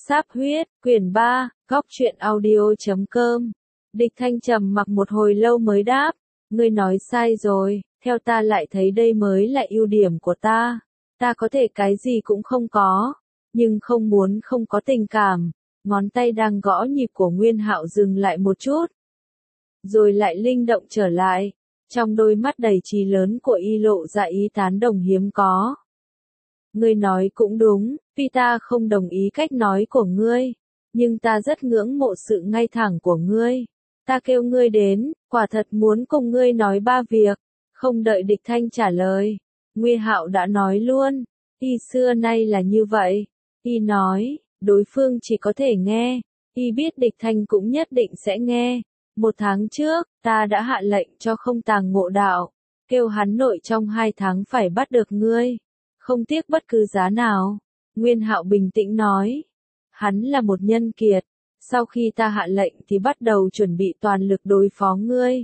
Sáp huyết, quyển 3, góc truyện audio.com. Địch Thanh trầm mặc một hồi lâu mới đáp, ngươi nói sai rồi, theo ta lại thấy đây mới là ưu điểm của ta. Ta có thể cái gì cũng không có, nhưng không muốn không có tình cảm. Ngón tay đang gõ nhịp của Nguyên Hạo dừng lại một chút, rồi lại linh động trở lại. Trong đôi mắt đầy trí lớn của y lộ ra ý tán đồng hiếm có. Ngươi nói cũng đúng, tuy ta không đồng ý cách nói của ngươi, nhưng ta rất ngưỡng mộ sự ngay thẳng của ngươi. Ta kêu ngươi đến, quả thật muốn cùng ngươi nói ba việc. Không đợi Địch Thanh trả lời, Nguyên Hạo đã nói luôn, y xưa nay là như vậy. Y nói, đối phương chỉ có thể nghe, y biết Địch Thanh cũng nhất định sẽ nghe. 1 tháng trước, ta đã hạ lệnh cho Không Tàng Ngộ Đạo, kêu hắn nội trong 2 tháng phải bắt được ngươi, không tiếc bất cứ giá nào. Nguyên Hạo bình tĩnh nói, hắn là một nhân kiệt, sau khi ta hạ lệnh thì bắt đầu chuẩn bị toàn lực đối phó ngươi.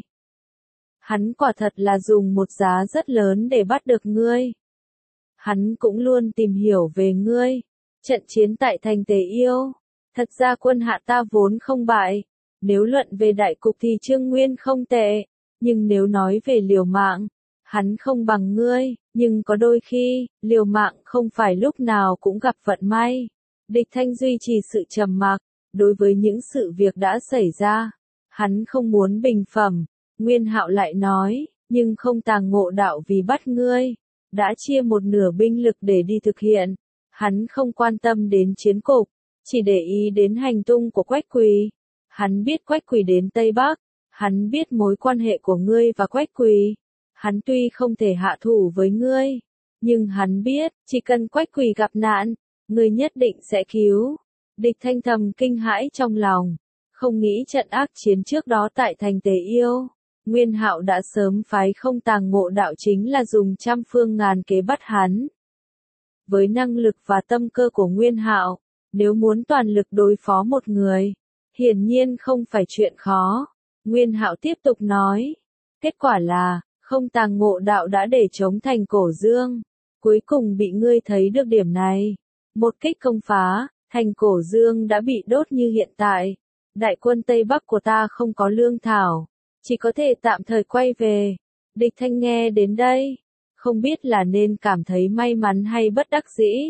Hắn quả thật là dùng một giá rất lớn để bắt được ngươi. Hắn cũng luôn tìm hiểu về ngươi. Trận chiến tại thành Tề Yêu, thật ra quân hạ ta vốn không bại. Nếu luận về đại cục thì Trương Nguyên không tệ, nhưng nếu nói về liều mạng, hắn không bằng ngươi, nhưng có đôi khi, liều mạng không phải lúc nào cũng gặp vận may. Địch Thanh duy trì sự trầm mặc, đối với những sự việc đã xảy ra, hắn không muốn bình phẩm. Nguyên Hạo lại nói, nhưng Không Tàng Ngộ Đạo vì bắt ngươi, đã chia 1/2 binh lực để đi thực hiện. Hắn không quan tâm đến chiến cục, chỉ để ý đến hành tung của Quách Quỳ. Hắn biết Quách Quỳ đến Tây Bắc, hắn biết mối quan hệ của ngươi và Quách Quỳ. Hắn tuy không thể hạ thủ với ngươi, nhưng hắn biết, chỉ cần Quách Quỳ gặp nạn, ngươi nhất định sẽ cứu. Địch Thanh thầm kinh hãi trong lòng, không nghĩ trận ác chiến trước đó tại thành Tề Yêu, Nguyên Hạo đã sớm phái Không Tàng Ngộ Đạo chính là dùng trăm phương ngàn kế bắt hắn. Với năng lực và tâm cơ của Nguyên Hạo, nếu muốn toàn lực đối phó một người, hiển nhiên không phải chuyện khó. Nguyên Hạo tiếp tục nói, kết quả là, Không Tàng Ngộ Đạo đã để chống thành Cổ Dương, cuối cùng bị ngươi thấy được điểm này. Một kích công phá, thành Cổ Dương đã bị đốt như hiện tại. Đại quân Tây Bắc của ta không có lương thảo, chỉ có thể tạm thời quay về. Địch Thanh nghe đến đây, không biết là nên cảm thấy may mắn hay bất đắc dĩ.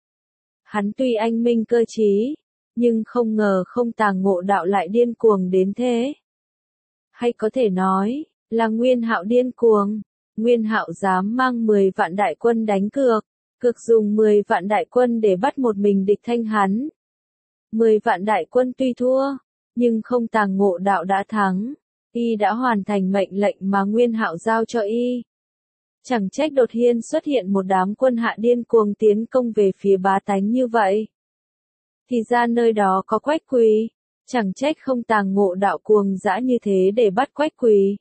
Hắn tuy anh minh cơ trí, nhưng không ngờ Không Tàng Ngộ Đạo lại điên cuồng đến thế. Hay có thể nói, là Nguyên Hạo điên cuồng. Nguyên Hạo dám mang 10 vạn đại quân đánh cược, cược dùng 10 vạn đại quân để bắt một mình Địch Thanh hắn. 10 vạn đại quân tuy thua, nhưng Không Tàng Ngộ Đạo đã thắng. Y đã hoàn thành mệnh lệnh mà Nguyên Hạo giao cho y. Chẳng trách đột nhiên xuất hiện một đám quân hạ điên cuồng tiến công về phía Bá Tánh như vậy. Thì ra nơi đó có Quách Quỳ, chẳng trách Không Tàng Ngộ Đạo cuồng dã như thế để bắt Quách Quỳ.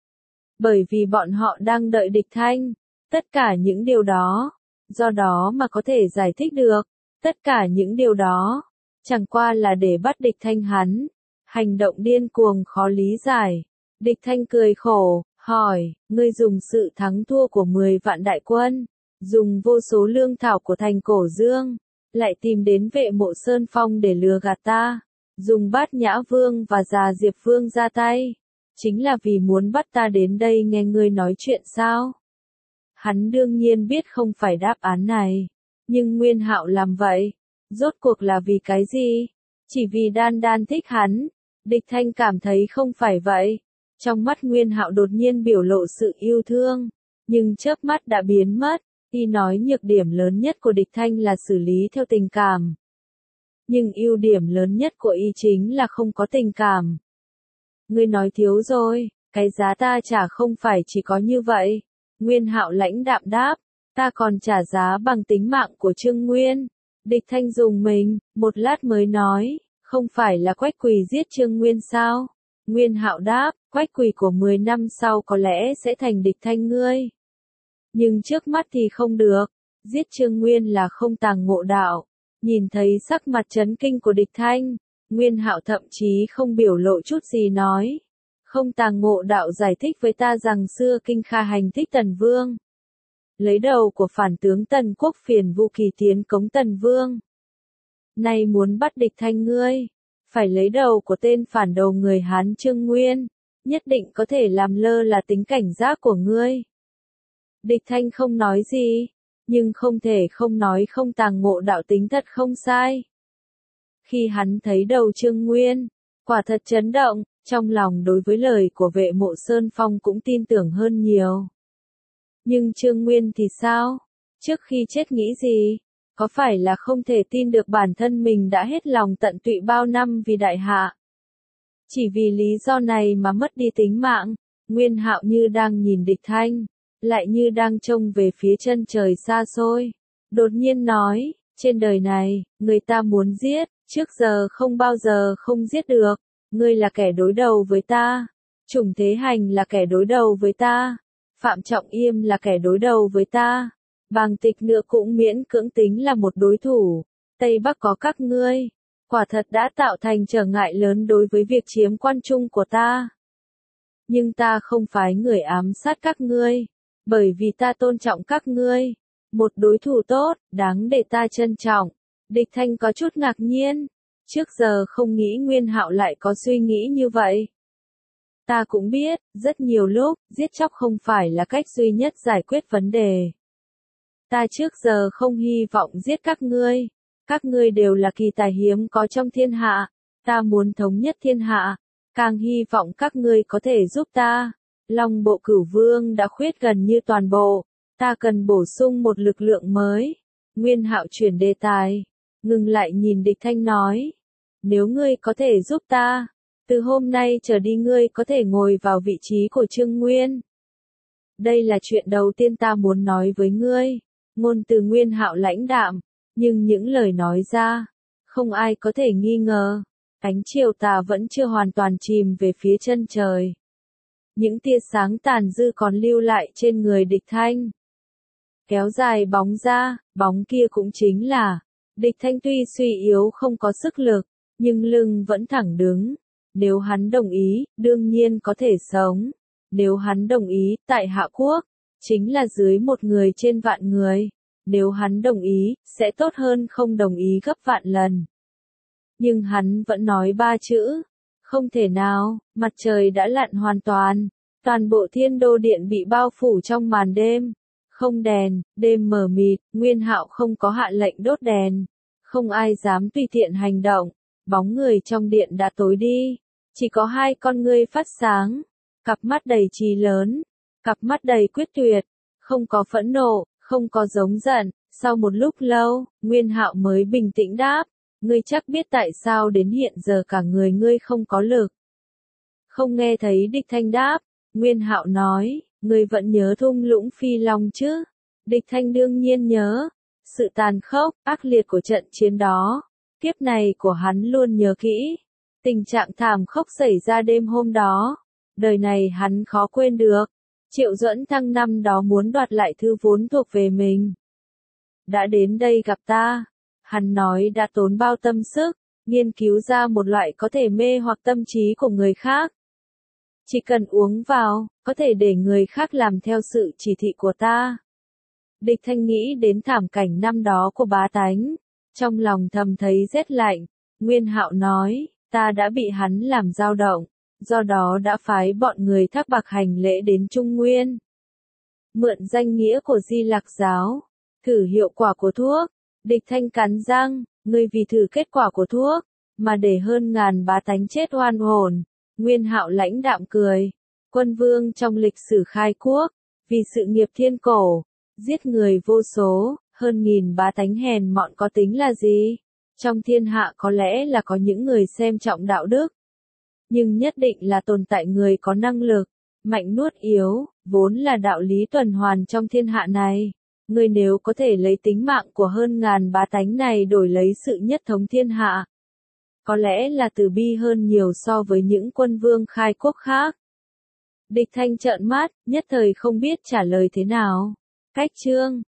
Bởi vì bọn họ đang đợi Địch Thanh, tất cả những điều đó, do đó mà có thể giải thích được, tất cả những điều đó, chẳng qua là để bắt Địch Thanh hắn. Hành động điên cuồng khó lý giải. Địch Thanh cười khổ, hỏi, ngươi dùng sự thắng thua của 10 vạn đại quân, dùng vô số lương thảo của thành Cổ Dương, lại tìm đến Vệ Mộ Sơn Phong để lừa gạt ta, dùng Bát Nhã Vương và Già Diệp Vương ra tay, chính là vì muốn bắt ta đến đây nghe ngươi nói chuyện sao? Hắn đương nhiên biết không phải đáp án này, nhưng Nguyên Hạo làm vậy, rốt cuộc là vì cái gì? Chỉ vì Đan Đan thích hắn? Địch Thanh cảm thấy không phải vậy. Trong mắt Nguyên Hạo đột nhiên biểu lộ sự yêu thương, nhưng chớp mắt đã biến mất. Y nói nhược điểm lớn nhất của Địch Thanh là xử lý theo tình cảm. Nhưng ưu điểm lớn nhất của y chính là không có tình cảm. Ngươi nói thiếu rồi, cái giá ta trả không phải chỉ có như vậy. Nguyên Hạo lãnh đạm đáp, ta còn trả giá bằng tính mạng của Trương Nguyên. Địch Thanh dùng mình, một lát mới nói, không phải là Quách Quỳ giết Trương Nguyên sao? Nguyên Hạo đáp, Quách Quỳ của 10 năm sau có lẽ sẽ thành Địch Thanh ngươi. Nhưng trước mắt thì không được, giết Trương Nguyên là Không Tàng Ngộ Đạo. Nhìn thấy sắc mặt chấn kinh của Địch Thanh, Nguyên Hạo thậm chí không biểu lộ chút gì nói. Không Tàng Ngộ Đạo giải thích với ta rằng xưa Kinh Kha hành thích Tần Vương. Lấy đầu của phản tướng Tần Quốc phiền Vu Kỳ tiến cống Tần Vương. nay muốn bắt địch thanh ngươi, phải lấy đầu của tên phản đồ người Hán Trương Nguyên, nhất định có thể làm lơ là tính cảnh giác của ngươi. Địch thanh không nói gì, nhưng không thể không nói không tàng ngộ đạo tính thật không sai. Khi hắn thấy đầu Trương Nguyên, quả thật chấn động, trong lòng đối với lời của Vệ Mộ Sơn Phong cũng tin tưởng hơn nhiều. Nhưng Trương Nguyên thì sao? Trước khi chết nghĩ gì? Có phải là không thể tin được bản thân mình đã hết lòng tận tụy bao năm vì đại hạ? Chỉ vì lý do này mà mất đi tính mạng, Nguyên Hạo như đang nhìn địch thanh, lại như đang trông về phía chân trời xa xôi. Đột nhiên nói, trên đời này, người ta muốn giết, trước giờ không bao giờ không giết được. Ngươi là kẻ đối đầu với ta. Trùng Thế Hành là kẻ đối đầu với ta. Phạm Trọng Yêm là kẻ đối đầu với ta. Bàng Tịch nữa cũng miễn cưỡng tính là một đối thủ. Tây Bắc có các ngươi. Quả thật đã tạo thành trở ngại lớn đối với việc chiếm quan trung của ta. Nhưng ta không phái người ám sát các ngươi. Bởi vì ta tôn trọng các ngươi. Một đối thủ tốt, đáng để ta trân trọng. Địch thanh có chút ngạc nhiên. Trước giờ không nghĩ Nguyên Hạo lại có suy nghĩ như vậy. Ta cũng biết, rất nhiều lúc, giết chóc không phải là cách duy nhất giải quyết vấn đề. Ta trước giờ không hy vọng giết các ngươi. Các ngươi đều là kỳ tài hiếm có trong thiên hạ. Ta muốn thống nhất thiên hạ. Càng hy vọng các ngươi có thể giúp ta. Long bộ Cửu Vương đã khuyết gần như toàn bộ. Ta cần bổ sung một lực lượng mới. Nguyên Hạo chuyển đề tài. Ngừng lại nhìn địch thanh nói. Nếu ngươi có thể giúp ta, từ hôm nay trở đi ngươi có thể ngồi vào vị trí của Trương Nguyên. Đây là chuyện đầu tiên ta muốn nói với ngươi. Ngôn từ Nguyên Hạo lãnh đạm, nhưng những lời nói ra, không ai có thể nghi ngờ. Ánh chiều tà vẫn chưa hoàn toàn chìm về phía chân trời. Những tia sáng tàn dư còn lưu lại trên người địch thanh. Kéo dài bóng ra, bóng kia cũng chính là, địch thanh tuy suy yếu không có sức lực, nhưng lưng vẫn thẳng đứng. Nếu hắn đồng ý, đương nhiên có thể sống. Nếu hắn đồng ý, tại Hạ Quốc, chính là dưới một người trên vạn người. Nếu hắn đồng ý, sẽ tốt hơn không đồng ý gấp vạn lần. Nhưng hắn vẫn nói ba chữ. Không thể nào, mặt trời đã lặn hoàn toàn. Toàn bộ Thiên Đô Điện bị bao phủ trong màn đêm. Không đèn, đêm mờ mịt, Nguyên Hạo không có hạ lệnh đốt đèn. Không ai dám tùy tiện hành động. Bóng người trong điện đã tối đi. Chỉ có hai con ngươi phát sáng. Cặp mắt đầy trí lớn. Cặp mắt đầy quyết tuyệt. Không có phẫn nộ, không có giống giận. Sau một lúc lâu, Nguyên Hạo mới bình tĩnh đáp. Ngươi chắc biết tại sao đến hiện giờ cả người ngươi không có lực. Không nghe thấy địch thanh đáp. Nguyên Hạo nói, ngươi vẫn nhớ thung lũng Phi Long chứ? Địch thanh đương nhiên nhớ. Sự tàn khốc, ác liệt của trận chiến đó. Kiếp này của hắn luôn nhớ kỹ. Tình trạng thảm khốc xảy ra đêm hôm đó. Đời này hắn khó quên được. Triệu Duẫn Thăng năm đó muốn đoạt lại thứ vốn thuộc về mình. Đã đến đây gặp ta. Hắn nói đã tốn bao tâm sức, nghiên cứu ra một loại có thể mê hoặc tâm trí của người khác. Chỉ cần uống vào, có thể để người khác làm theo sự chỉ thị của ta. Địch thanh nghĩ đến thảm cảnh năm đó của bá tánh. Trong lòng thầm thấy rét lạnh. Nguyên Hạo nói, ta đã bị hắn làm dao động. Do đó đã phái bọn người Thác Bạc hành lễ đến Trung Nguyên. Mượn danh nghĩa của Di Lạc giáo. Thử hiệu quả của thuốc. Địch thanh cắn răng, ngươi vì thử kết quả của thuốc, mà để hơn ngàn bá tánh chết oan hồn. Nguyên Hạo lãnh đạm cười. Quân vương trong lịch sử khai quốc, vì sự nghiệp thiên cổ, giết người vô số, hơn nghìn bá tánh hèn mọn có tính là gì? Trong thiên hạ có lẽ là có những người xem trọng đạo đức. Nhưng nhất định là tồn tại người có năng lực, mạnh nuốt yếu, vốn là đạo lý tuần hoàn trong thiên hạ này. Ngươi nếu có thể lấy tính mạng của hơn ngàn bá tánh này đổi lấy sự nhất thống thiên hạ. Có lẽ là từ bi hơn nhiều so với những quân vương khai quốc khác. Địch thanh trợn mắt, nhất thời không biết trả lời thế nào. Cách chương